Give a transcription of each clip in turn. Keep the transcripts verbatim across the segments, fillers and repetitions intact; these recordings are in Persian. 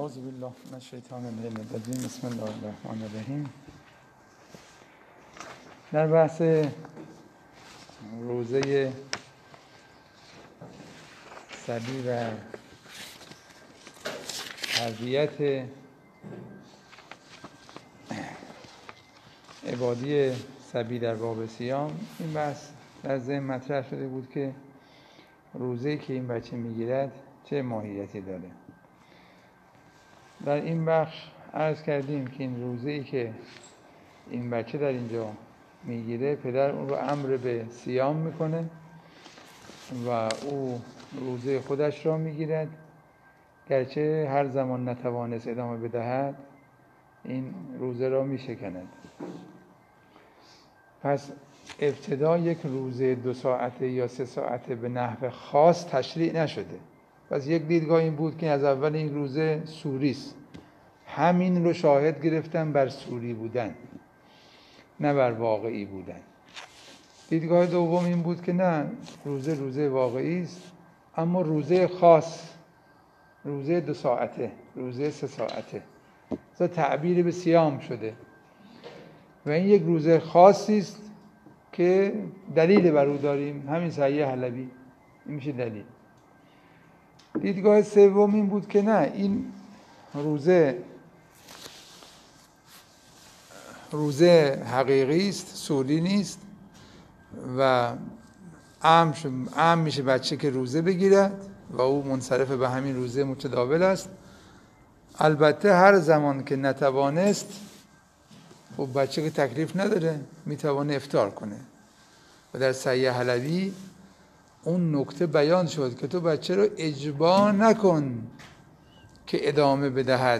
اعوذ بالله من الشیطان الرجیم. بسم الله الرحمن الرحیم. در بحث روزه صبی و تربیت عبادی صبی در باب صیام، این بحث در ذهن مطرح شده بود که روزه‌ای که این بچه میگیرد چه ماهیتی داره. در این بخش عرض کردیم که این روزه‌ای که این بچه در اینجا میگیره، پدر اون رو امر به صیام میکنه و او روزه خودش را میگیرد، گرچه هر زمان نتوانست ادامه بدهد این روزه را میشکند. پس ابتدا یک روزه دو ساعته یا سه ساعته به نحو خاص تشریع نشده. پس یک دیدگاه این بود که از اول این روزه سوری است، همین رو شاهد گرفتن بر سوری بودن، نه بر واقعی بودن. دیدگاه دوم این بود که نه، روزه روزه واقعی است، اما روزه خاص، روزه دو ساعته، روزه سه ساعته، مثلا تعبیر به صیام شده و این یک روزه خاصی است که دلیل بر او داریم، همین صحیح حلبی، این میشه دلیل. دیدگاه سوم این بود که نه، این روزه روزه حقیقی است، سوری نیست و عام میشه بچه که روزه بگیرد و او منصرف به همین روزه متداول است. البته هر زمان که نتوانست، خب بچه که تکلیف نداره، میتوانه افطار کنه و در صحیح حلبی اون نکته بیان شد که تو بچه رو اجبار نکن که ادامه بدهد،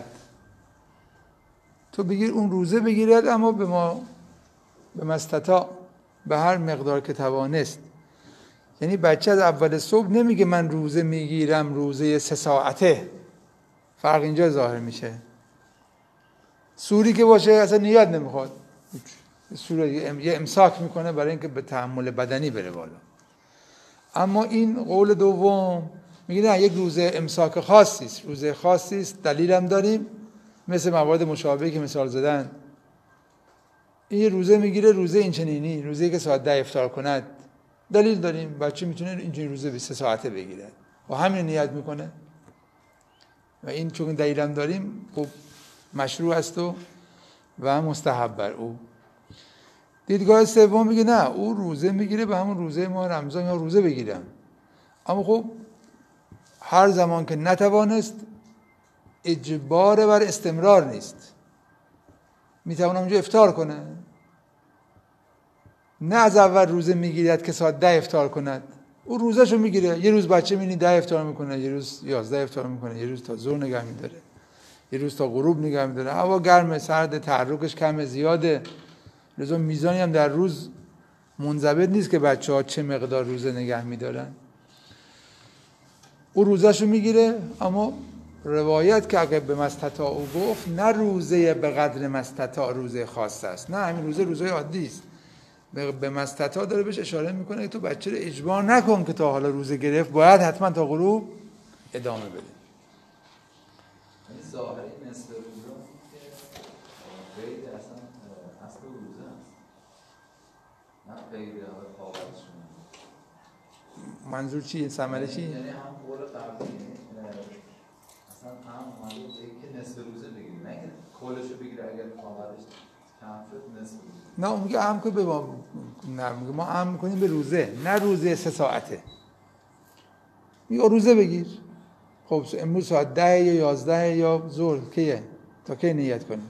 تو بگیر اون روزه بگیرد، اما به ما به مستطاع، به هر مقدار که توانست. یعنی بچه از اول صبح نمیگه من روزه میگیرم روزه سه ساعته، فرق اینجا ظاهر میشه. سوری که باشه اصلا نیت نمیخواد، سوری یه امساک میکنه برای اینکه به تحمل بدنی بره بالا. اما این قول دوم میگه نه، یک روزه امساک خاصی است، روزه خاصی است، دلیلم داریم، مثل موارد مشابهی که مثال زدن. این روزه میگیره، روزه این چنینی، روزه که ساعت ده افطار کند، دلیل داریم، بچه میتونه اینجوری روزه به سه ساعته بگیره و همین نیت میکنه و این چون دلیلم داریم خب مشروع است و و مستحب بر او. دیدگاه سوم میگه نه، او روزه میگیره به همون روزه ما رمضان یا روزه بگیرم، اما خب هر زمان که نتوانست اجبار بر استمرار نیست، میتونه اونجا افطار کنه، نه از اول روزه میگیرد که ساعت ده افطار کند، او روزهشو میگیره. یه روز بچه میبینی ده افطار میکنه، یه روز یازده افطار میکنه، یه روز تا ظهر نگه میداره، یه روز تا غروب نگه میداره. هوا گرمه، سرد، تحرکش کمه، زیاده، لذا میزانی هم در روز منضبط نیست که بچه ها چه مقدار روزه نگه میدارن. او روزهشو میگیره، اما روایت که اگه به مستطاع او گفت، نه روزه به قدر مستطاع روزه خاص است، نه همین روزه روزه عادی است. به مستطاع داره بهش اشاره میکنه که تو بچه رو اجبار نکن که تا حالا روزه گرفت باید حتما تا غروب ادامه بده. این ظاهری نصف روزه که غیر اصلا اصل روزه است، نه غیر قابلشون. منظور چیه؟ ثمره چیه؟ یعنی هم قول قبلی اصلا هم اومده که نصف روزه بگیری، نه که کلشو بگیره اگر قابلش کم شد نصف روزه. نه، اون میگه عم که به ما، نه میگه ما عم میکنیم به روزه، نه روزه سه ساعته. میگه روزه بگیر. خب امروز ساعت ده یا یازده یا ظهر کیه؟ تا کی نیت کنیم؟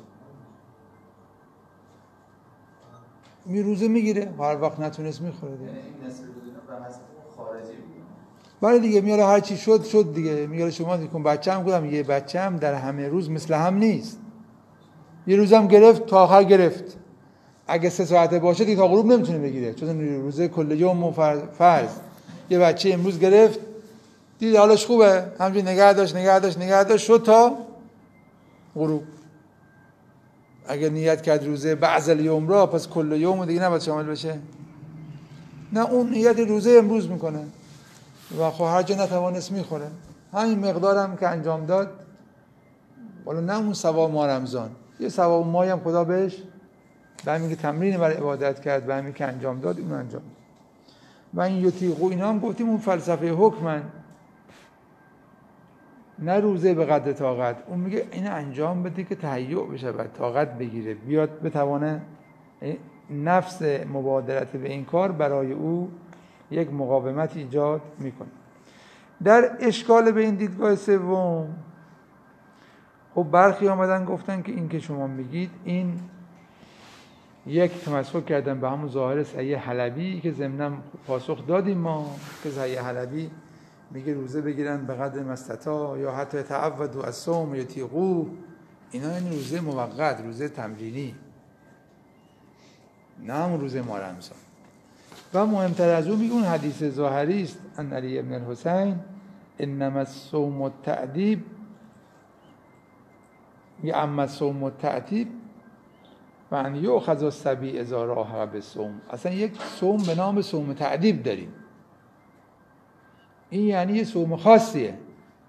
می روزه میگیره، هر وقت نتونست میخوره دیگه. یعنی این نصف روزه به حسب خارجی بود. بله دیگه، میاره هر چی شد شد دیگه. میاره شما دیگه بچه‌م گفتم یه بچه‌م در همه روز مثل هم نیست. یه روزم گرفت تا آخر گرفت. اگه سه ساعته باشه دیگه تا غروب نمیتونه بگیره، چون روزه کل یوم و فرض. یه بچه امروز گرفت، دید حالش خوبه، همینجوری نگه داشت نگه داشت نگه داشت شد تا غروب. اگه نیت کرد روزه بعض الیوم را، پس کل یوم دیگه نباید شامل بشه. نه، اون نیت روزه امروز میکنه و خب هر جا نتوانست میخوره. همین مقدارم که انجام داد حالا نه اون ثواب ماه رمضان، یه ثواب ماهی هم خدا بهش به همین که تمرین برای عبادت کرد، به همین که انجام داد اون انجام. و این یطیقو اینا هم گفتیم اون فلسفه حکمن، نه روزه به قدر طاقت. اون میگه این انجام بده که تهیع بشه و طاقت بگیره، بیاد بتوانه نفس مبادرت به این کار برای او یک مقاومت ایجاد میکنه. در اشکال به این دیدگاه سوم، خب برخی آمدن گفتن که این که شما میگید این یک تمسک کردن به همون ظاهر صحیح حلبی که ضمناً پاسخ دادیم ما که صحیح حلبی میگه روزه بگیرن به قدر مستطاع یا حتی تعودوا از صوم یطیقو، اینا این روزه موقت، روزه تمرینی، نه همون روزه ماه رمضان. و مهمتر از اون میگه اون حدیث ظاهری است ان علی ابن الحسین انما الصوم التأدیب یا اما الصوم التأدیب و ان یؤخذ الصبی اذا راح بالصوم. اصلا یک صوم به نام صوم تأدیب داریم، این یعنی یه صوم خاصیه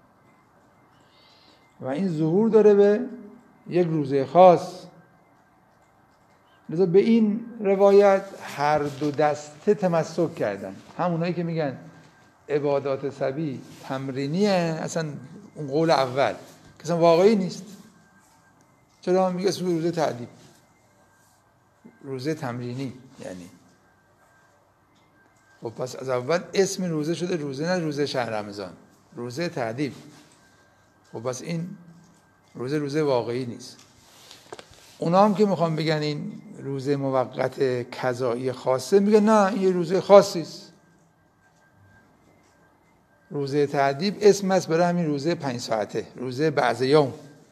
و این ظهور داره به یک روزه خاص. لذا به این روایت هر دو دسته تمسک کردن، همونایی که میگن عبادات صبی تمرینیه، اصلا اون قول اول که اصلا واقعی نیست. چرا میگه اسم روزه تأدیب، روزه تمرینی یعنی خب پس از اول اسم روزه شده روزه، نه روزه شهر رمضان، روزه تأدیب. خب پس این روزه روزه واقعی نیست. اونا هم که میخوان بگن این روزه موقت قضایی خاصه، میگن نه این یه روزه خاصی است. روزه تأدیب اسم است برای همین روزه پنج ساعته، روزه بعض یوم.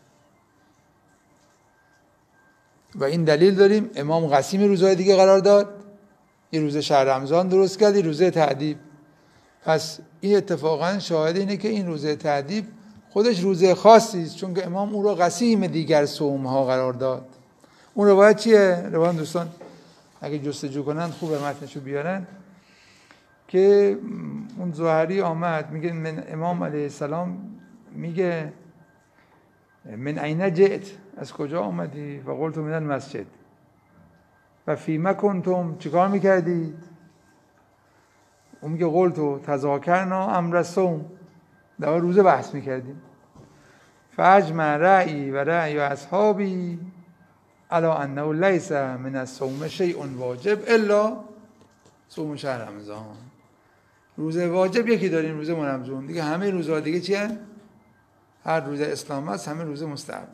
و این دلیل داریم امام قسیم روزهای دیگه قرار داد، یه روزه شهر رمضان درست کرد، یه روزه تأدیب. پس این اتفاقا شاهد اینه که این روزه تأدیب خودش روزه خاصی است، چون که امام او را قسیم دیگر صوم ها قرار داد. اون روایت چیه؟ روایت دوستان اگه جستجو کنن خوب متنشو بیارن که اون ظاهری آمد میگه من امام علیه السلام میگه من عین جئت، از کجا آمدی؟ و قلت من المسجد. و فیما کنتم، چیکار میکردید؟ اون میگه قلت تذاکرنا امر الصوم، در روزه بحث میکردیم. فاجمع رأیی و رأی اصحابی علی انه لیس من الصوم شیء واجب الا صوم شهر رمضان. روزه واجب یکی داریم، روزه ماه رمضان، دیگه همه روزها دیگه چیه؟ هر روزه اسلام هست همه روزه مستحب.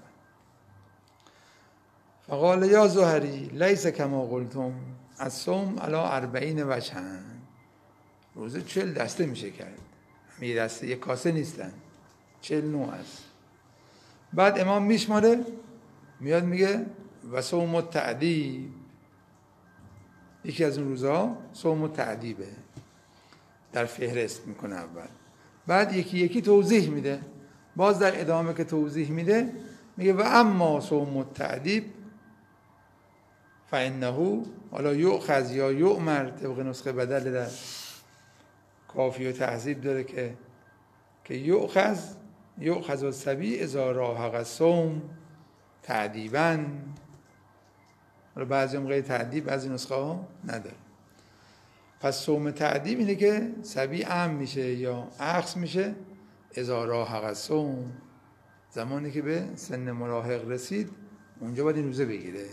فقال یا ظهری لیس کما قلتم الصوم علی اربعین وجها، روزه چهل دسته میشه کرد، همین دسته یک کاسه نیستن، چهل نوع است. بعد امام میشماره میاد میگه و صوم التأدیب، یکی از اون روزها صوم التأدیبه، در فهرست میکنه اول، بعد یکی یکی توضیح میده. باز در ادامه که توضیح میده میگه و اما صوم التأدیب فانه حالا یؤخذ یا یؤمر، طبق نسخه بدل در کافی و تهذیب داره که که یؤخذ یؤخذ الصبی اذا راحق الصوم تأدیبا. حالا بعضی هم غیر تأدیب از این نسخه ها نداره. پس صوم تأدیب اینه که صبی ام میشه یا اخذ میشه اذا راحق الصوم، زمانی که به سن مراهق رسید اونجا باید این روزه بگیره.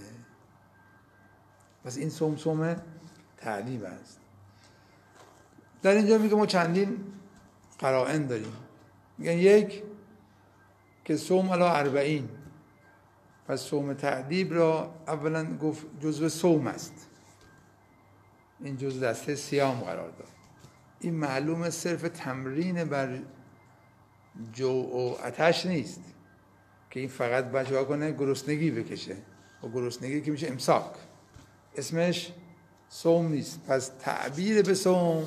پس این صوم صوم تأدیب است. در اینجا میگه ما چندین قرائن داریم. میگن یک که صوم علی اربعین، پس صوم تأدیب را اولا گفت جزو صوم است، این جزو دسته صیام قرار داد. این معلومه صرف تمرین بر جوع و آتش نیست که این فقط بچه‌ها کنه گرسنگی بکشه، و گرسنگی که میشه امساک، اسمش صوم نیست. پس تعبیر به صوم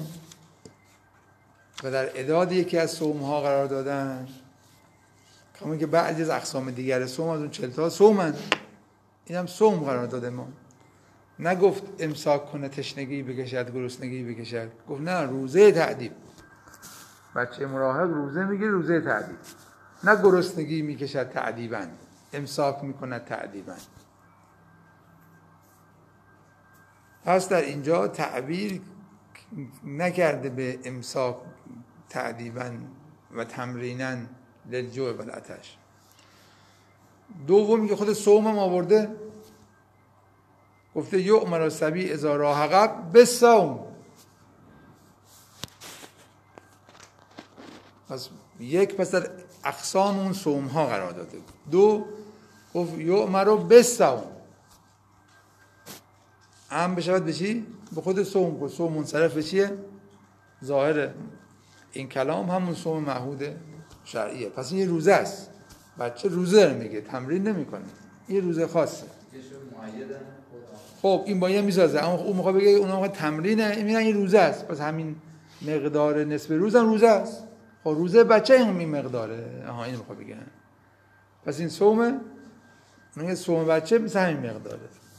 و در اعداد یکی از صوم ها قرار دادن، همون که بعضی از اقسام دیگر صوم از اون چهل تا صومن، این هم صوم قرار داده. ما نگفت امساک کنه تشنگی بکشد گرسنگی بکشد، گفت نه روزه تأدیب. بچه مراهق روزه میگیره روزه تأدیب، نه گرسنگی میکشد تأدیباً. امساک میکند تعدیبا. پس در اینجا تعبیر نکرده به امساک تعدیبا و تمرینا للجوع و العطش. دومی که خود صوم هم آورده، گفته یؤمر الصبی اذا راه عقب بالصوم. پس یک، پس در اقسام اون صوم ها قرار داده. دو، گفت یؤمر بالصوم، هم بشود به چی؟ به خود صوم. که صوم منصرف به چیه؟ ظاهر این کلام همون صوم معهود شرعیه. پس این روزه است. بچه روزه داره میگه، تمرین نمیکنه. این روزه خاصه. خب این با یه میسازه، اما اون موقع بگه اون موقع تمرینه، این میگن این روزه است. پس همین مقدار نصف روز هم روزه است. خب روزه بچه هم این مقداره. آها اینو میخوام بگم. پس این صومه، میگه صوم بچه مثل همین مقداره.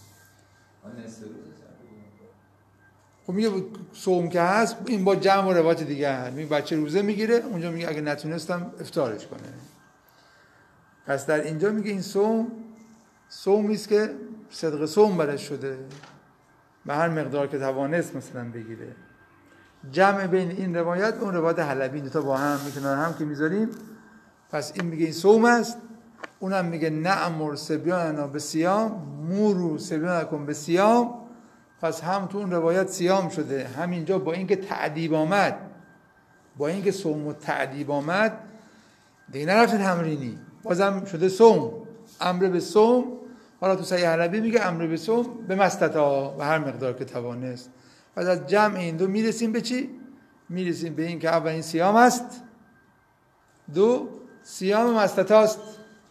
خب میگه صوم که هست، این با جمع و روایت دیگه هست. میگه بچه روزه میگیره، اونجا میگه اگه نتونستم افطارش کنه. پس در اینجا میگه این صوم صومی است که صدق صوم برش شده، به هر مقدار که توانست مثلا بگیره. جمع بین این روایت اون روایت حلبی دو تا با هم میکنن هم که میذاریم. پس این میگه این صوم است، اونم میگه نأمر صبیاننا بصیام مورو صبیانکم بصیام. پس هم تو اون روایت صیام شده، همینجا با اینکه تعدیب آمد، با اینکه صوم و تعدیب آمد دیگه نرفته تمرینی، بازم شده صوم، امر به صوم. حالا تو صحیح حلبی میگه امر به صوم به مستطاع، و هر مقدار که توانست. پس از جمع این دو میرسیم به چی؟ میرسیم به این که اول این صیام است، دو صیام مستطاع است.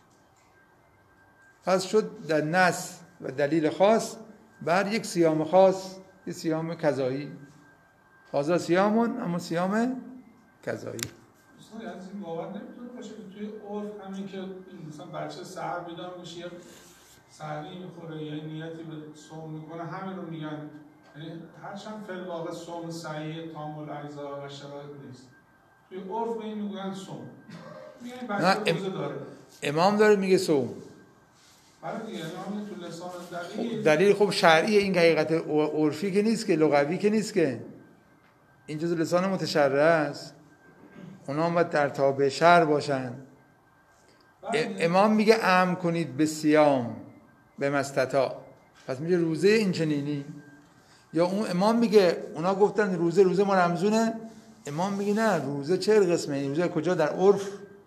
پس شد در نص و دلیل خاص بر یک صیام خاص، یک صیام قضایی. هذا صیامون، اما صیام قضایی. دوستان از این باور نمیتونه باشه که توی عرف همین که مثلا بچه سحر بیدار میشه یه سحری میخوره یا نیتی به صوم میکنه، همین رو میگن. یعنی هرچند فی الواقع صوم صحیح تام الاجزا و شرایط نیست، توی عرف به این میگن صوم. میگن بچه روزه داره. امام داره میگه صوم. برای دیگه امام تو لسان دلیل دلیل خب شرعیه، این حقیقت عرفی که نیست، که لغوی که نیست، که این جزء لسان متشرع است. اونا هم باید در تابع شرع باشن. امام میگه امر کنید به صیام به مستطاع، پس میگه روزه این چنینی. یا اون امام میگه اونا گفتن روزه روزه ما رمزونه، امام میگه نه، روزه چه قسمه؟ روزه کجا؟ در عرف.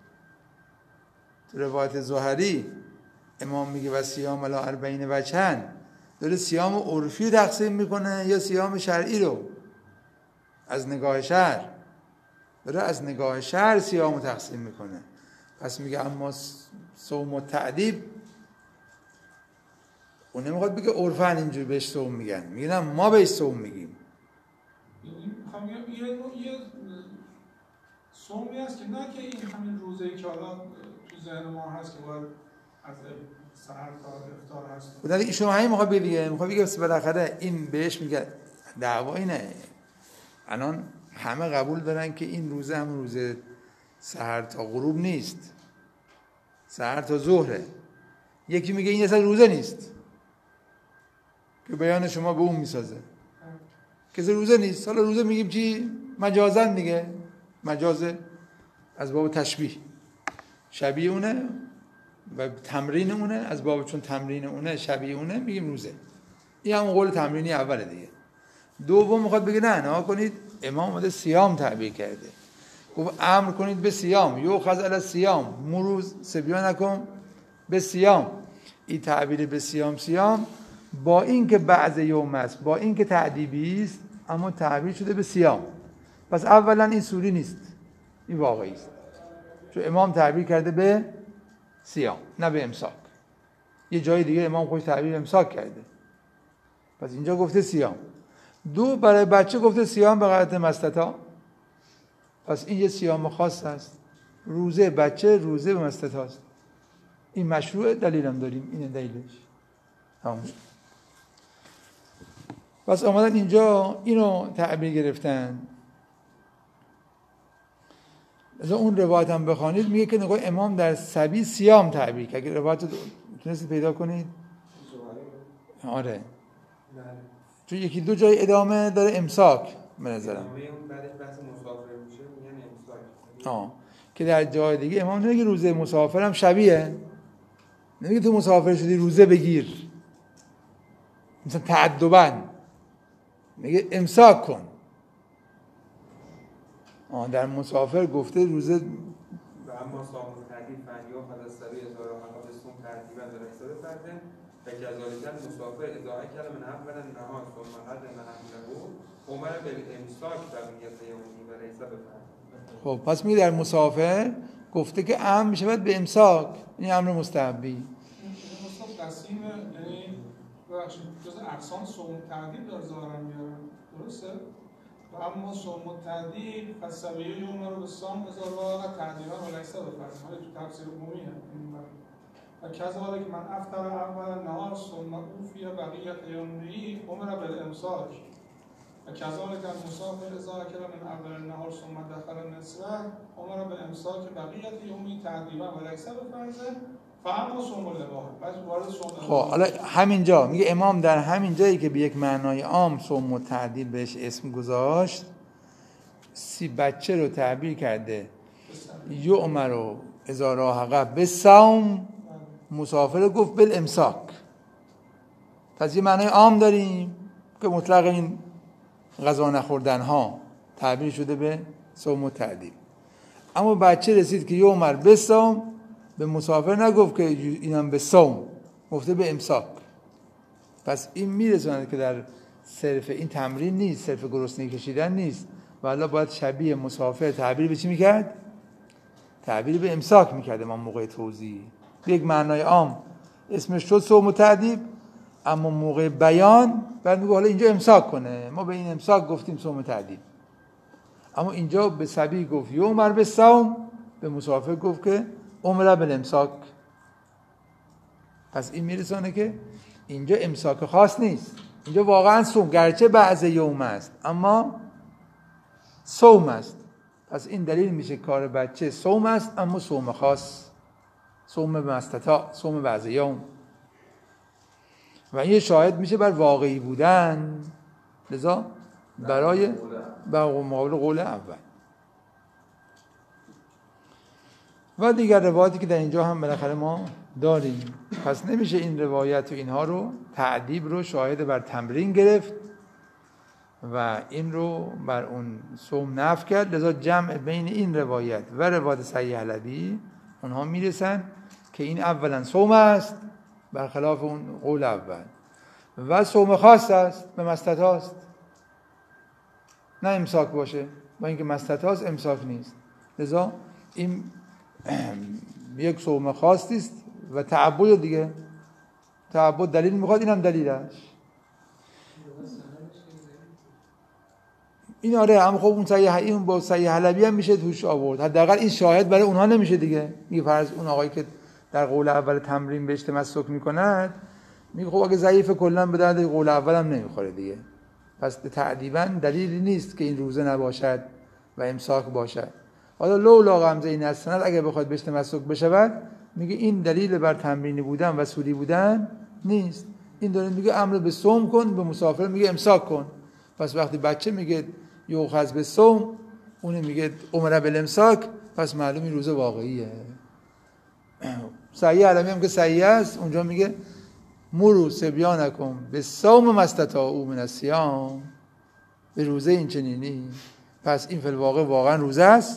تو روایت زهری امام میگه و صیام علی اربعین وجهن، داره صیام عرفی تقسیم میکنه یا صیام شرعی رو؟ از نگاه شرع داره از نگاه شرع صیام تقسیم میکنه. پس میگه اما صوم و تعدیب، اون نمیخواد بگه عرفن اینجور بهش صوم میگن، میگه نه ما بهش صوم میگیم. میخوام بگم یه یه صومی هست که نه که این همین روزه‌ای که حالا تو ذهن ما هست که باید از سحر تا افطار هست. ولی شما همین میخواد بگه، میخواد بگه بالاخره این بهش میگه دعوا اینه. الان همه قبول دارن که این روزه هم روزه سحر تا غروب نیست، سحر تا ظهره. یکی میگه این اصلا روزه نیست، که بیان شما به اون میسازه که روزه نیست. حالا روزه میگیم چی؟ مجازن دیگه، مجازه از باب تشبیه، شبیه اونه و تمرین اونه، از باب چون تمرین اونه شبیه اونه میگیم روزه. این هم قول تمرینی اوله دیگه. دوم میخواد بگه نه نه کنید، امام اومده صیام تعبیر کرده، گفت امر کنید به صیام، یؤخذ علی الصیام مروز صبیانکم به صیام. این تعبیر به صیام صیام با این که بعض یوم است، با این که تعدیبی است، اما تعبیر شده به صیام. پس اولا این سوری نیست، این واقعی است، چون امام تعبیر کرده به صیام نه به امساک. یه جای دیگه امام خودش تعبیر امساک کرده، پس اینجا گفته صیام. دو، برای بچه گفته صیام به غایت مستطاع، پس این یه صیام خاص است. روزه بچه روزه به مستطاع است، این مشروع، دلیلم داریم، اینه دلیلش. تمام. پس آمدن اینجا اینو تعبیر گرفتن. از اون روایت هم بخوانید میگه که نگاه امام در سبی صیام تعبیر کرد. اگه روایت تونستید پیدا کنید؟ آره چون یکی دو جای ادامه داره امساک به نظرم. ادامه اون بعدش بحث مسافر میشه میگن امساک. آه که در جای دیگه امام نمیگه روزه مسافرم شبیه، نمیگه تو مسافر شدی روزه بگیر مثلا تعدباً، میگه امساک کن. آه در مسافر گفته روزه. و اما صام تعدیل فنیا خدا سری هزار و حقا به صوم ترتیبا در حساب فرده و کذالک مسافر اضاعه کلمه اولا نهار ثم حد نحمله عمر بالامساک بقیت یومی و حساب فرده. خب پس میگه در مسافر گفته که امر میشود به امساک، این امر مستحبی. این مصطفی قسیم یعنی بخشید جز اقسام صوم تعدیل داره ظاهرا میارن، درسته؟ و اما صوم تعدیل فسبیه یوم رو به صام هزار واقع تعدیلا و لیسه بفرد های تو تفسیر عمومیه. و کذالک من افطر اول نهار ثم اوفی بقیت یومی عمر بالامساک و کذالک المسافر اذا اکل من اول النهار ثم دخل نصفه عمر بالامساک بقیت یومی تعدیلا و لیسه بفرد فهم صوم لباح. پس وارد صوم لباح. خب حالا همینجا میگه امام در همین جایی که به یک معنای عام صوم و تعدیل بهش اسم گذاشت، سی بچه رو تعبیر کرده یعمر و اذا راهقه به صوم، مسافر گفت بالامساک. پس یه معنای عام داریم که مطلق این غذا نخوردن ها تعبیر شده به صوم و تعدیل، اما بچه رسید که یعمر به صوم، به مسافر نگفت که اینم به صوم، گفته به امساک. پس این میرسونه که در صرف این تمرین نیست، صرف گرسنگی کشیدن نیست، ولی باید شبیه مسافر تعبیر به چی میکرد؟ تعبیر به امساک میکرد ما موقع توضیح. یک معنای عام اسمش شد صوم و تعدیل، اما موقع بیان بعد میگه حالا اینجا امساک کنه، ما به این امساک گفتیم صوم و تعدیل. اما اینجا به سبی گفت یعمر به صوم، به مسافر گفت که عمره بالامساک. پس این میرسانه که اینجا امساک خاص نیست، اینجا واقعا صوم، گرچه بعض یوم است اما صوم است. پس این دلیل میشه کار بچه صوم است اما صوم خاص، صوم مستطاع، صوم بعض یوم. و این شاهد میشه بر واقعی بودن، لذا برای بر مقابل قول اول. و دیگر روایتی که در اینجا هم بالاخره ما داریم. پس نمیشه این روایت و اینها رو تعدیب رو شاهد بر تمرین گرفت و این رو بر اون صوم نفی کرد. لذا جمع بین این روایت و روایت صحیح حلبی اونها میرسن که این اولا صوم است برخلاف اون قول اول، و صوم خاص است به مستطاع است، نه امساک باشه، با اینکه مستطاع است امساک نیست. لذا این یک صوم خاصی است و تعبد دیگه، تعبد دلیل میخواد، اینم دلیلش. این آره، اما خب اون صحیح این با صحیح حلبی هم میشه توش آورد، حداقل این شاهد برای اونها نمیشه دیگه. میگه فرض اون آقایی که در قول اول تمرین بهش تمسک میکند، میگه خب اگه ضعیف کلا به درد قول اول هم نمیخوره دیگه، پس تعدیباً دلیلی نیست که این روزه نباشد و امساک باشد. حالا لولا غمزه این السند اگه بخواد بهش تمسک بشود، میگه این دلیل بر تمرینی بودن و سوری بودن نیست. این داره میگه امر به صوم کن، به مسافر میگه امساک کن. پس وقتی بچه میگه یوخذ به صوم، اون میگه عمره بالامساک، پس معلوم این روزه واقعیه. صحیح علمی هم که صحیح است، اونجا میگه مرو صبیانکم به صوم ما استطاعوا من الصیام، به روزه این چنینی. پس این فی الواقع واقعا روزه است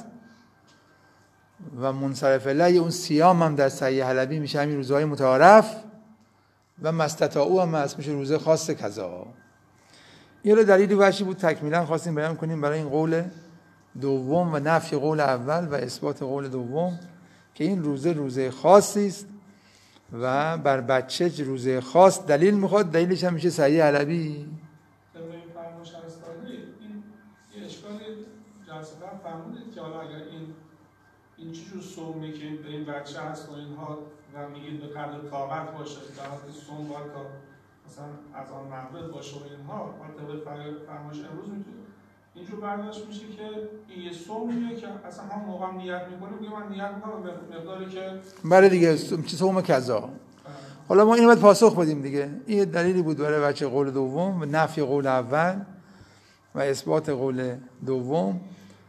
و منصرف الیه اون صیام هم در صحیح حلبی میشه همین روزهای متعارف، و ما استطاعوا هم اسمش میشه روزه خاص کذا. این رو دلیلی وحشی بود تکمیلا خواستیم بیان کنیم برای این قول دوم و نفی قول اول و اثبات قول دوم که این روزه روزه خاصی است و بر بچه روزه خاص دلیل میخواد. دلیلش هم میشه صحیح حلبی. طبق این فرمایش استادی این یه اشکالی جلسه قبل فرمودید که حالا اگر این این چیزو صومی که به این بچه هست و اینها و میگید به قدر طاقت باشه، در حالت صوم باید تا مثلا از آن مغرب باشه و اینها، طبق فرمایش امروز میتونه اینجور برداشت میشه که این یه صومیه که اصلا هم موقع نیت میکنه میگه من نیت میکنم به مقداری که برای دیگه صوم کذا. حالا ما اینو باید پاسخ بدیم دیگه. این دلیلی بود برای بچه قول دوم و نفی قول اول و اثبات قول دوم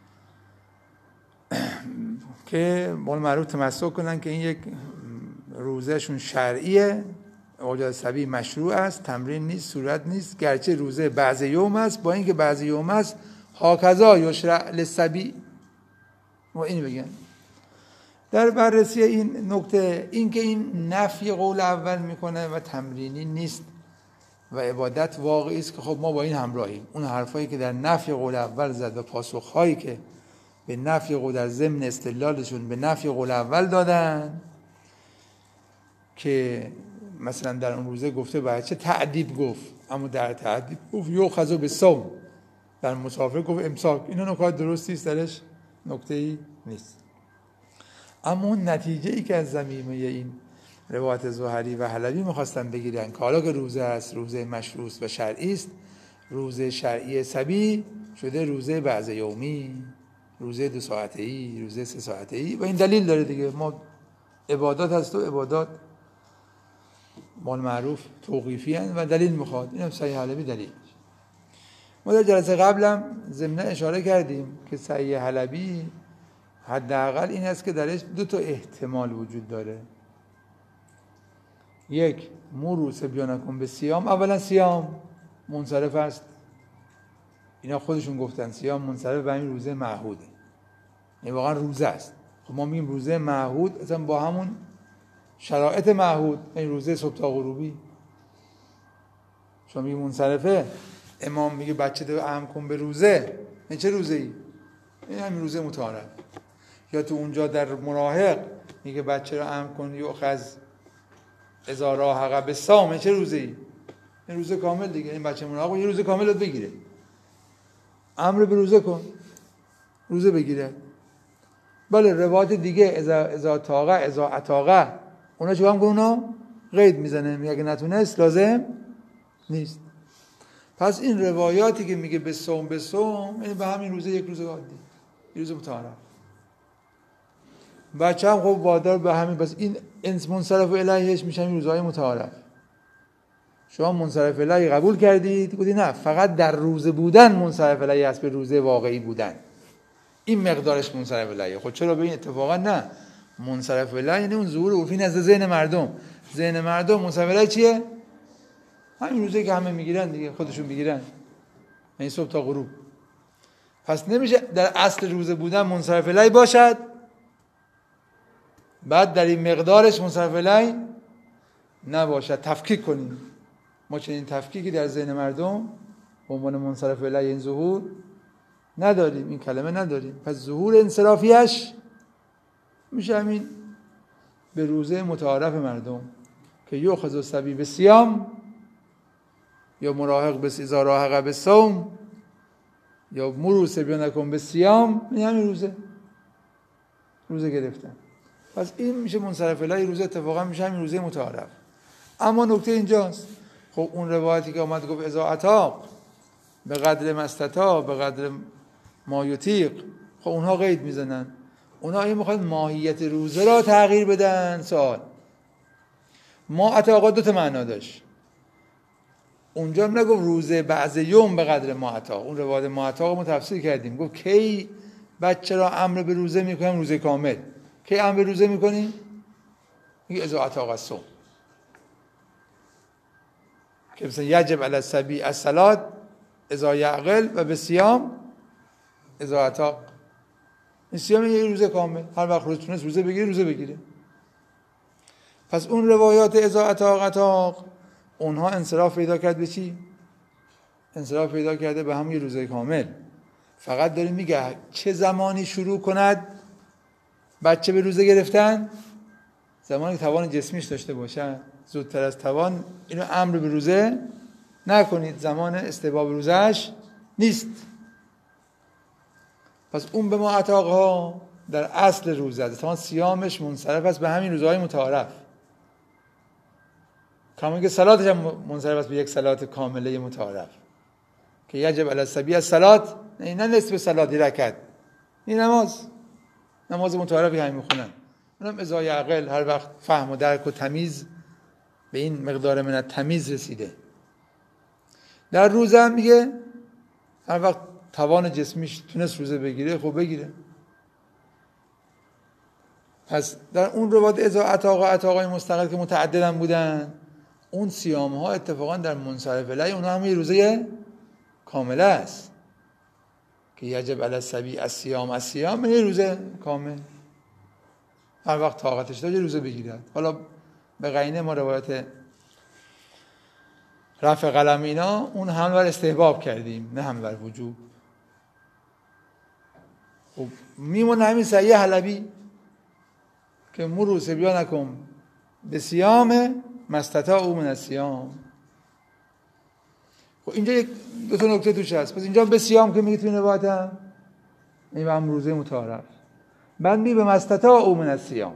که مال معروف تمسک کنن که این یک روزهشون شرعیه، اوجاد سبی مشروع است، تمرین نیست، صورت نیست، گرچه روزه بعض یوم است، با اینکه بعض یوم است هاکذا یشرع للسبی و این بگن. در بررسی این نکته این که این نفی قول اول میکنه و تمرینی نیست و عبادت واقعی است که خب ما با این همراهیم. اون حرفایی که در نفی قول اول زد و پاسخهایی که به نفی قول در ضمن استدلالشون به نفی قول اول دادن که مثلا در اون روزه گفته بچه تعدیب گفت، اما در تعدیب گفت یؤخذ بالصوم، در مسافر گفت امساک. اینا نکات درستی است، درش نکته‌ای نیست. اما اون نتیجه ای که از ضمیمه این روایت زهری و حلبی میخواستن بگیرن که حالا که روزه است، روزه مشروع و شرعی است، روزه شرعی سبی شده روزه بعض یومی، روزه دو ساعته ای، روزه سه ساعته ای و این دلیل داره دیگه. ما عبادات هست و عبادات مال معروف توقیفی هست و دلیل میخواد. این هم صحیح حلبی دلیل. ما در جلسه قبلم ضمن اشاره کردیم که صحیح حلبی حداقل این است که درش دو تا احتمال وجود داره. یک، مروا صبیانکم به صیام، اولا صیام منصرف است، اینا خودشون گفتن صیام منصرف به همین روزه معهوده، این واقعا روزه است. خب ما میگیم روزه معهود اصلا با همون شرایط معهود، این روزه صبح تا غروبی. شما میگی منصرفه، امام میگه بچه تو اهم کن به روزه، این چه روزه ای؟ این همین روزه متعارف. یا تو اونجا در مراهق میگه بچه رو اهم کن یؤخذ اذا راهق بالصوم، چه روزه ای؟ این روزه کامل دیگه. این بچه مراهق یه روزه کامل رو بگیره، امر به روزه کن، روزه بگیره. بله روایت دیگه اذا اذا طاقه اذا اطاقه اونا چه هم اونا قید میزنه، میگه اگه نتونست لازم نیست. پس این روایاتی که میگه به صوم به صوم این به همین روزه یک روز عادی، یک روز متعارف. بچه هم خب وادار به همین، بس این انس منصرف الیهش میشه این روزهای متعارف. شما منصرف الیه قبول کردید، گفتید نه فقط در روزه بودن منصرف الیه است، به روزه واقعی بودن این مقدارش منصرف الیه. خب چرا به این اتفاقا نه؟ منصرف الیه یعنی اون ظهور عرفی نزد ذهن مردم. ذهن مردم منصرف الیه چیه؟ همین روزه که همه میگیرن دیگه، خودشون میگیرن، این صبح تا غروب. پس نمیشه در اصل روزه بودن منصرف الیه باشد بعد در این مقدارش منصرف الیه نباشد. تفکیک کنیم. ما چنین تفکیکی در ذهن مردم به عنوان منصرف الیه این ظهور نداریم، این کلمه نداریم. پس ظهور انصرافیش میشه همین به روزه متعارف مردم که یؤخذ الصبی به صیام یا مراهق به اذا راهق به صوم یا مروا صبیانکم به صیام، این همین روزه روزه گرفتن. پس این میشه منصرف الیه روزه، اتفاقا میشه همین روزه متعارف. اما نکته اینجاست، خب اون روایتی که اومد گفت اذا اطاق به قدر ما استطاع به قدر ما یطیق، خب اونها قید میزنن. اونها این میخواد ماهیت روزه را تغییر بدن. سوال ما اطاق دو تا معنا داشت. اونجا هم نگفت روزه بعض یوم به قدر ما اطاق، اون روایت ما اطاق رو تفسیر کردیم، گفت کی بچه را امر به روزه میکنیم؟ روزه کامل. کی امر به روزه میکنیم؟ میگه اذا اطاق الصوم، که مثلا یجب علی الصبی الصلاة اذا یعقل و به صیام اذا اطاق. این صیام یه روزه کامل، هر وقت روز تونست روزه بگیره روزه بگیره. پس اون روایات اذا اطاق اطاق اونها انصراف پیدا کرد به چی؟ انصراف پیدا کرده به همون روزه کامل. فقط داره میگه چه زمانی شروع کند بچه به روزه گرفتن؟ زمانی که توان جسمیش داشته باشه. زودتر از توان اینو امر به روزه نکنید، زمان استحباب روزهش نیست. پس اون به ما اطاقها در اصل روزه است، تا صیامش منصرف است به همین روزهای متعارف. کما که صلاتش هم منصرف است به یک صلات کامله متعارف که یجب علی الصبی الصلاة نه نصف صلات رکعت، این نماز نماز متعارفی همین میخونن. اونم ازای عقل هر وقت فهم و درک و تمیز به این مقدار من تمیز رسیده. در روزه هم میگه هر وقت توان جسمیش تونست روزه بگیره خب بگیره. پس در اون روایت ازا عطاقا عطاقای مستقل که متعددن بودن، اون صیام ها اتفاقا در منصرف الیه اونها هم یه روزه کامله است که یجب علی الصبی الصیام الصیام، یه روزه کامل هر وقت طاقتش داره یه روزه بگیرد. حالا به قرینه ما روایت رفع قلم اینا اون هم بر استحباب کردیم نه هم بر وجوب. خب میمونه همین صحیح حلبی که مرو صبیانکم به صیام ما استطاعوا من الصیام. خب اینجا یک دو تا نکته توش هست. پس اینجا به صیام که میگه توی روایتم این به هم روزه متعارف، بعد می به ما استطاعوا من الصیام.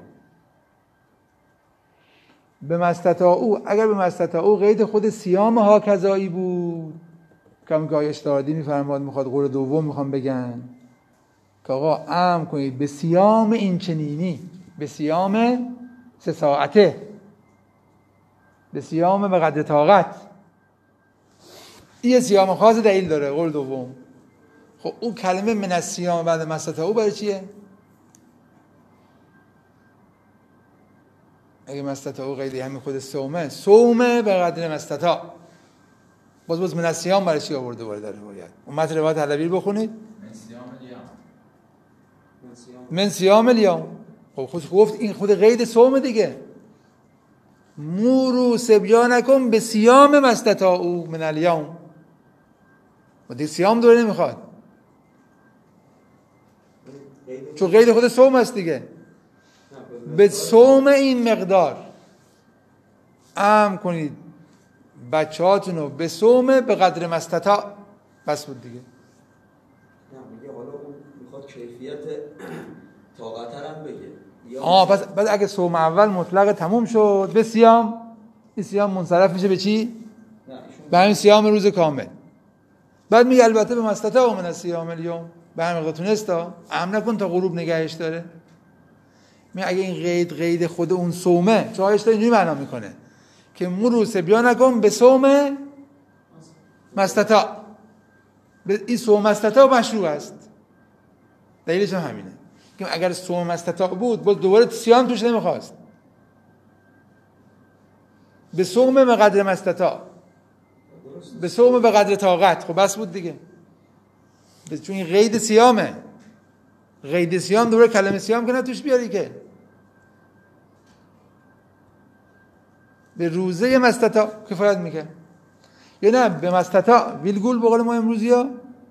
به ما استطاعوا، اگر به ما استطاعوا قید خود صیام ها کذایی بود که هم گاهی اشتهادی میفرماد میخواد قول دوم میخوام بگن که آقا امر کنید به صیام این چنینی، به صیام سه ساعته، به صیام به قدر طاقت. این صیام خاص دلیل داره قول دوم. خب اون کلمه من الصیام بعد ما استطاعوا برای چیه؟ اگه ما استطاعوا قیدی همین خود صومه، صومه به قدر ما استطاع، باز باز من الصیام برای چی آورده وارد در روایت؟ اون متن روایت حلبی رو بخونید. من صیام الیوم، من صیام الیوم. خب خود گفت این خود قید صوم دیگه. مرو صبیانکم به صیام ما استطاعوا من الیوم. و دیگه صیام دوره نمیخواد چون قید خود صوم است دیگه. به صوم این مقدار امر کنید بچه هاتون رو به صوم به قدر ما استطاع. بس بود دیگه. نه میگه حالا اون میخواد کیفیت طاقت هم بگه. آه پس بعد اگه صوم اول مطلق تموم شد به صیام، این صیام منصرف میشه به چی؟ به همین صیام روز کامل. بعد میگه البته به ما استطاع من الصیام الیوم، به همین مقدار تونستا، امر نکن تا غروب نگهش داره. میگه اگه این قید قید خود اون صومه، چون آیش اینجوری معنا میکنه که مرو صبیانکم به صوم ما استطاع، این صوم استطاع مشروع است. دلیلش هم همینه که اگر صوم استطاع بود باز دوباره صیام توش نمیخواست. به صوم به قدر ما استطاع، به صوم به قدر طاقت. خب بس بود دیگه، چون این قید صیامه. قید صیام دوباره کلمه صیام که نه توش بیاری که. به روزه ما استطاع کفایت میکنه یا نه به ما استطاع ویلگول به قول ما امروزی ها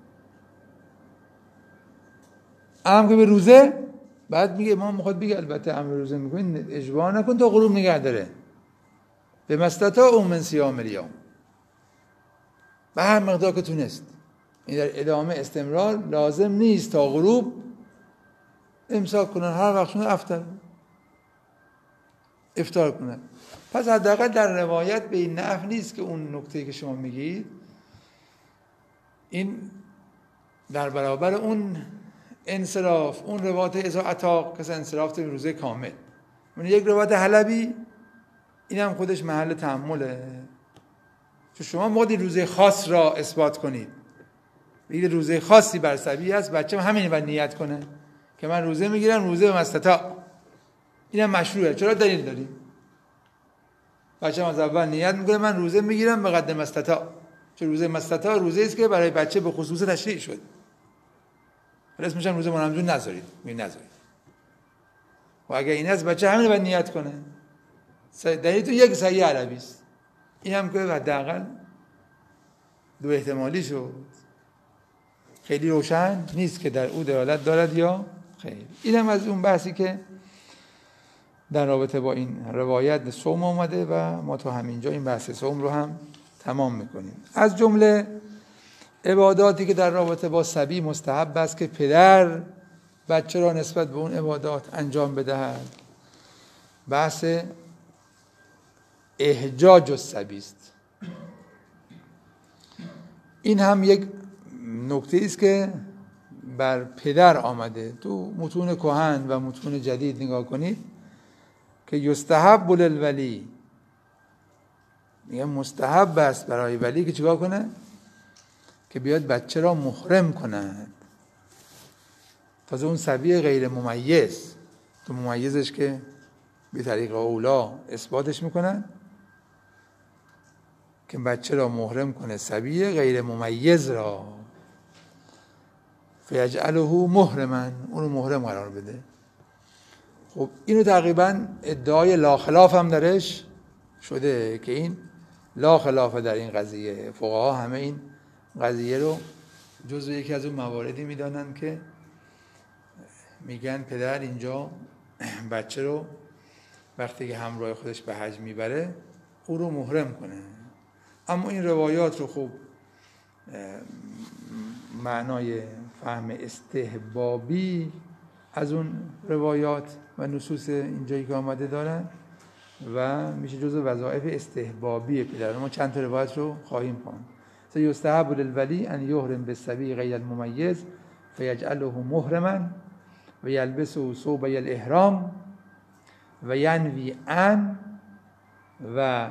امر که به روزه. بعد میگه امام میخواد بگه البته امر روزه میکنین اجبار نکن تا غروب نگه داره. به ما استطاع من صیام الیوم، به هر مقدار که تونست. این در ادامه استمرار لازم نیست تا غروب امساک کنن، هر وقت شونه افطار افطار کنن. پس حداقل در روایت به این نحو نیست که اون نکته که شما میگید این در برابر اون انصراف، اون روایت ازا عطاق کس انصراف به روزه کامل. من یک روایت حلبی این هم خودش محل تأمله، چون شما موقعی روزه خاص را اثبات کنید، بگید روزه خاصی بر سبیل است، بچه همینی باید نیت کنه که من روزه میگیرم روزه به مستطاع، این هم مشروعه. چرا دلیل داریم؟ بچه از اول نیت میکنه من روزه میگیرم به قدر مستطاع، چون روزه مستطاع روزه است که برای بچه به خصوص تشریع شد. ولی اسمش هم روزه منامجون نذارید، می نذارید. و اگر این است بچه همین باید نیت کنه. دلیل تو یک صحیح عربی است. این هم که حداقل دو احتمالی شد. خیلی روشن نیست که در او دلالت دارد یا خیر. این هم از اون بحثی که در رابطه با این روایت صوم آمده و ما تا همینجا این بحث صوم رو هم تمام میکنیم. از جمله عباداتی که در رابطه با صبی مستحب است که پدر بچه را نسبت به اون عبادات انجام بدهد، بحث احجاج الصبی است. این هم یک نکته است که بر پدر آمده. تو متون کهن و متون جدید نگاه کنید که یستحب للولی، میگه مستحب است برای ولی که چیکار کنه؟ که بیاد بچه را محرم کند. تازه اون صبی غیر ممیز، تو ممیزش که به طریق اولا اثباتش میکنن که بچه را محرم کنه، صبی غیر ممیز را، فیجعله محرما، اونو محرم قرار بده. خب اینو تقریبا ادعای لا خلاف هم درش شده که این لا خلاف در این قضیه. فقها همه این قضیه رو جزو یکی از اون مواردی میدانن که میگن پدر اینجا بچه رو وقتی که همراه خودش به حج میبره او رو محرم کنه. اما این روایات رو خوب معنای فهم استحبابی از اون روایات و نصوص اینجایی که آمده دارن و میشه جزو وظایف استحبابی پدر. ما چند تا روایت رو خواهیم خواند. یستحب للولی ان یحرم بالصبی غیر الممیز فیجعله محرما و یلبسه ثوبی الاحرام و ینوی ان و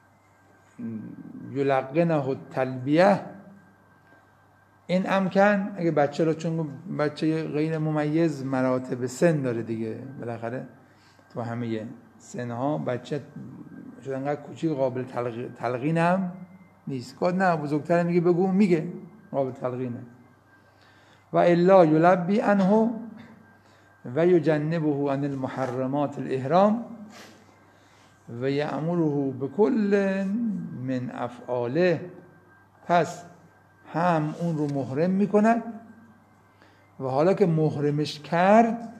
یلقنه التلبیه این امکن. اگه بچه رو، چون بچه غیر ممیز مراتب سن داره دیگه، بالاخره تو همه سنها بچه شده انقدر کوچیک قابل تلقین هم نیست. کاد نه بزرگتر میگه بگو، میگه قابل تلقینه. و الا یلبی عنه و یجنبه عن المحرمات الاحرام و یأمره بكل من افعاله. پس هم اون رو محرم میکند و حالا که محرمش کرد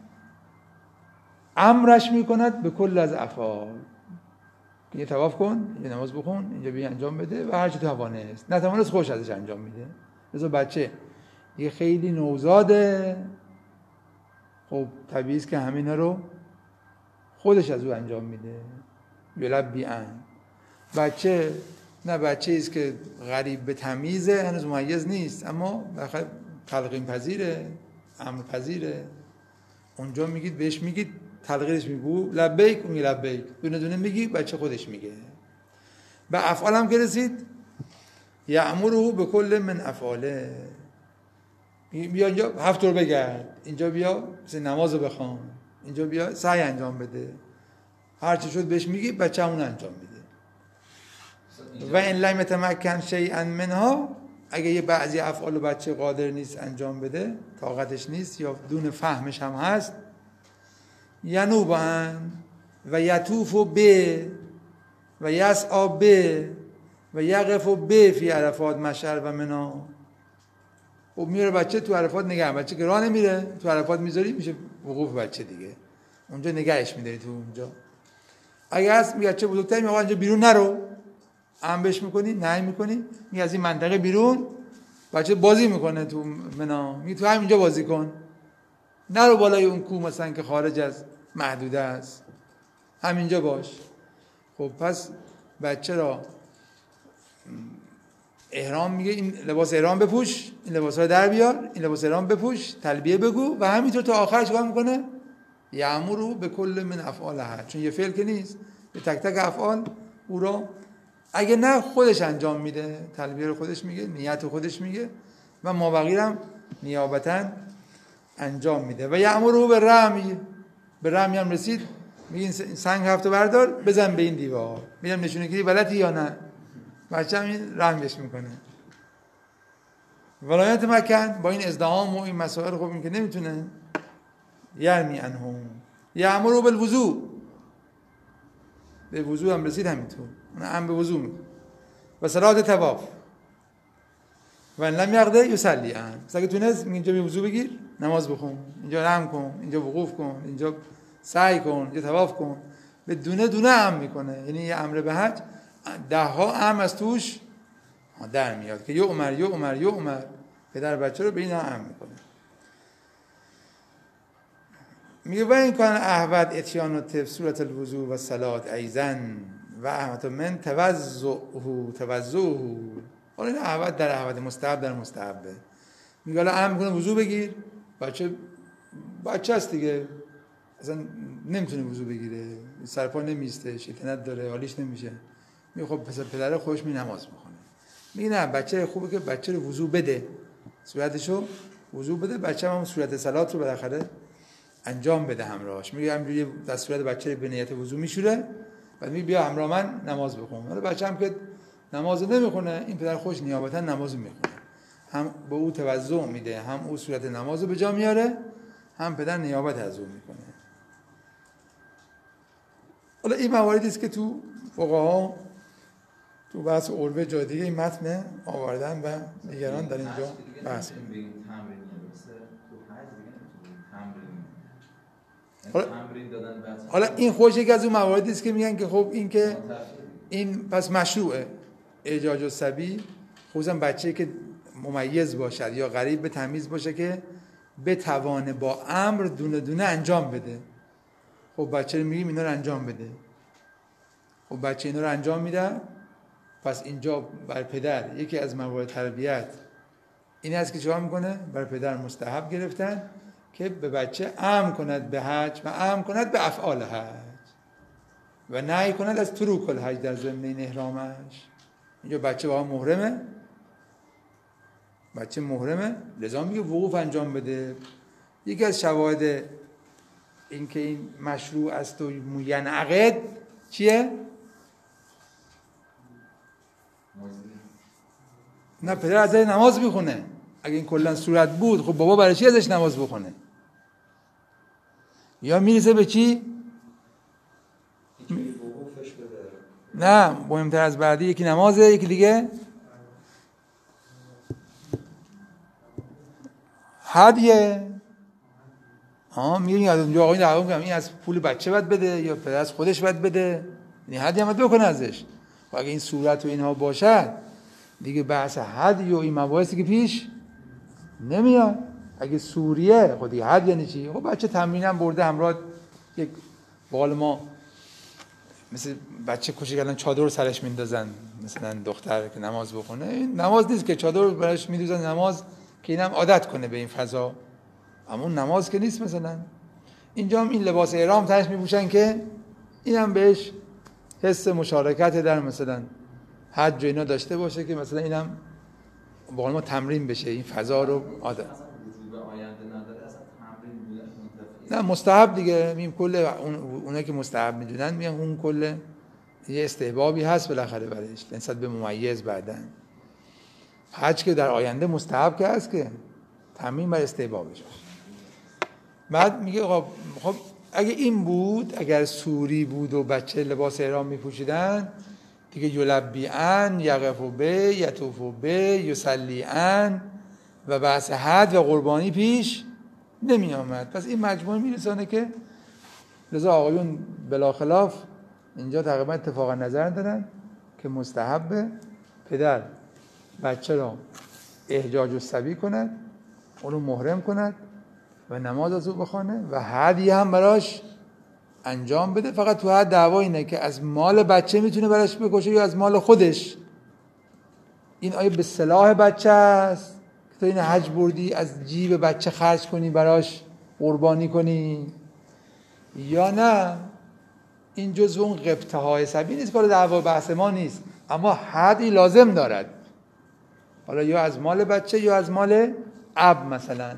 امرش میکند به کل از افعال. یه طواف کن، یه نماز بخون، اینجا بیا انجام بده و هر چی توانست. نتوانست خوش ازش انجام میده. مثلا بچه یه خیلی نوزاده، خب طبیعی است که همینا رو خودش از او انجام میده. یلبی ان. بچه نه بچه است که غریب به تمیزه، هنوز ممیز نیست، اما بخاطر تلقین پذیره، امر پذیره، اونجا میگید بهش میگید تلقینش میگو لبیک، اون لبیک، دونه دونه میگی، بچه خودش میگه. به افعال هم که رسید یأمره به کل من افعاله. بیا اینجا هفت رو بگرد، اینجا بیا مثل نمازو بخوان، اینجا بیا سعی انجام بده، هر چی شد بهش میگی، بچه همون انجام میده. و این لم یتمکن شیئا منها، اگه یه بعضی افعال بچه قادر نیست انجام بده، طاقتش نیست یا دون فهمش هم هست، ینوبن و یطوف به و یسعا به و یقف به فی عرفات مشعر و منا. خب میره بچه تو عرفات نگه، بچه که راه نمیره تو عرفات میذاری میشه وقوف بچه دیگه، اونجا نگهش میداری تو اونجا. اگه هست میگه چه بزرگتری میگه اینجا بیرون نرو، امرش میکنی، نهی میکنی، میگه از این منطقه بیرون. بچه بازی میکنه تو منا، میگه تو همینجا بازی کن، نرو بالای اون کو مثلا که خارج از محدوده است، همینجا باش. خب پس بچه را احرام میگه این لباس احرام بپوش، این لباس رو در بیار، این لباس احرام بپوش، تلبیه بگو و همینطور تا آخرش کار میکنه یأمره به کل من افعالها، چون یه فعل که نیست، به تک تک افعال او را اگه نه خودش انجام میده، تلبیه رو خودش میگه، نیت رو خودش میگه و مابقی هم نیابتا انجام میده. و یأمره به رمی، به رمی هم رسید میگه این سنگ هفته بردار بزن به این دیوار، میگم نشونه گیری بلدی یا نه، بچه هم این رمیش میکنه. ولایت مکن با این ازدهام و این مسائل خوب این که نمیتونه یرمی انهم یأمره بالوضوء، به وضوء هم رسید همینطور، اون هم به وضوء میکنه و صلات طواف و ان لم یقدر یصلی ان. مثلا اگه تونست اینجا به وضوء بگیر، نماز بخون، اینجا رم کن، اینجا وقوف کن، اینجا سعی کن، اینجا طواف کن، به دونه دونه هم میکنه. یعنی یه امر به حج ده ها هم از توش در میاد که یه عمر یه عمر یه عمر پدر بچه رو به این هم میکنه. میگه و این کان احوت اتیان و تف صورت الوضوء و صلات ایزن و احوت من توضعه توضعه. حالا این احوت در احوت مستحب در مستحبه، میگه حالا امر میکنه وضو بگیر، بچه بچه است دیگه، اصلا نمیتونه وضو بگیره، سرپا نمیسته، شیطنت داره، حالیش نمیشه، میگه خب پس پدر خودش می نماز میخونه. میگه نه بچه خوبه که بچه رو وضو بده، صورتشو وضو بده، بچه هم صورت صلات رو بالاخره انجام بده همراهش. میگه همینجوری دست صورت بچه به نیت وضو میشوره، بعد میگه بیا همراه من نماز بخون. حالا بچه هم که نماز نمیخونه، این پدر خودش نیابتا نماز میخونه، هم به او توضع میده، هم او صورت نماز رو به جا میاره، هم پدر نیابت از او میکنه. حالا این مواردی است که تو فقها تو بحث عربه جای دیگه این متن آوردن و دیگران در اینجا بحث می‌کنن. حالا حالا این خوش یکی از اون مواردی است که میگن که خب این که این پس مشروعه اعجاج الصبی، خصوصا بچه‌ای که ممیز باشد یا قریب به تمیز باشه که بتوانه با امر دونه دونه انجام بده. خب بچه رو میگیم اینا رو انجام بده، خب بچه اینا رو انجام میده، پس اینجا بر پدر یکی از موارد تربیت این است که چیکار میکنه؟ بر پدر مستحب گرفتن که به بچه امر کند به حج و امر کند به افعال حج و نهی کند از تروک الحج در ضمن این احرامش. اینجا بچه با هم محرمه، بچه محرمه، لذا میگه وقوف انجام بده. یکی از شواهد این که این مشروع است و ینعقد چیه؟ نه پدر ازش نماز بخونه. اگه این کلا صورت بود خب بابا برای چی ازش نماز بخونه؟ یا میرسه به چی؟ نه مهمتر از بعدی یکی نمازه، یکی دیگه هدیه. ها میگن از اونجا آقای دعوا میگم این از پول بچه باید بده یا پدر از خودش باید بده، یعنی هدیه هم بکنه ازش. و اگه این صورت و اینها باشد دیگه بحث هدیه و این مباحثی که پیش نمیاد. اگه سوریه خب دیگه هدیه یعنی چی؟ خب بچه تمرین هم برده همراه یک بال ما مثل بچه کوچیک الان چادر سرش میندازن مثلا دختر که نماز بخونه، این نماز نیست که چادر برش میندازن نماز که اینم عادت کنه به این فضا، اما اون نماز که نیست. مثلا اینجا هم این لباس احرام تنش میپوشن که اینم بهش حس مشارکت در مثلا حج و اینا داشته باشه که مثلا اینم با ما تمرین بشه این فضا رو عادت. نه مستحب دیگه، میم کل اون اونایی که مستحب میدونن میگن اون کل یه استحبابی هست بالاخره برایش نسبت به ممیز. بعدن حج که در آینده مستحب که هست که تمرین بر استحبابش. بعد میگه خب خب اگه این بود، اگر سوری بود و بچه لباس احرام میپوشیدن دیگه یلبی ان یقف به یطوف به یصلی ان و بحث حد و قربانی پیش نمی آمد. پس این مجموعه میرسانه که لذا آقایون بلا خلاف اینجا تقریبا اتفاق نظر دارن که مستحب پدر بچه را احجاج الصبی کند، اونو محرم کند و نماز از او بخوانه و هدیه هم براش انجام بده. فقط تو حد دعوا اینه که از مال بچه میتونه براش بکشه یا از مال خودش. این آیه به صلاح بچه است که تو این حج بردی از جیب بچه خرج کنی براش قربانی کنی، یا نه این جزو اون قبطه های سبی نیست، کار دعوا بحث ما نیست، اما حدی لازم دارد، حالا یا از مال بچه یا از مال اب مثلا.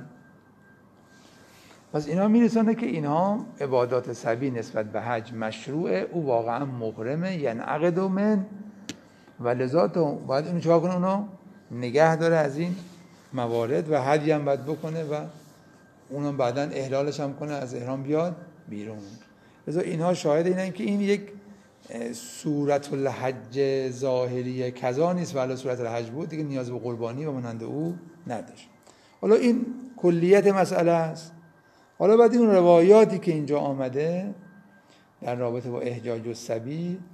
پس اینا میرسانه که اینها عبادات سبی نسبت به حج مشروعه، او واقعا محرمه یعنی عقد و من و لذا تو باید اینو چاکن اونو نگه داره از این موارد و حجی هم باید بکنه و اونم بعدا احلالش هم کنه، از احرام بیاد بیرون. لذا اینها شاهد اینن که این یک صورت الحج ظاهری کذا نیست، ولی صورت الحج بود دیگه نیاز به قربانی و مانند او نداشت. حالا این کلیت مسئله است. حالا بعد این روایاتی که اینجا آمده در رابطه با احجاج الصبی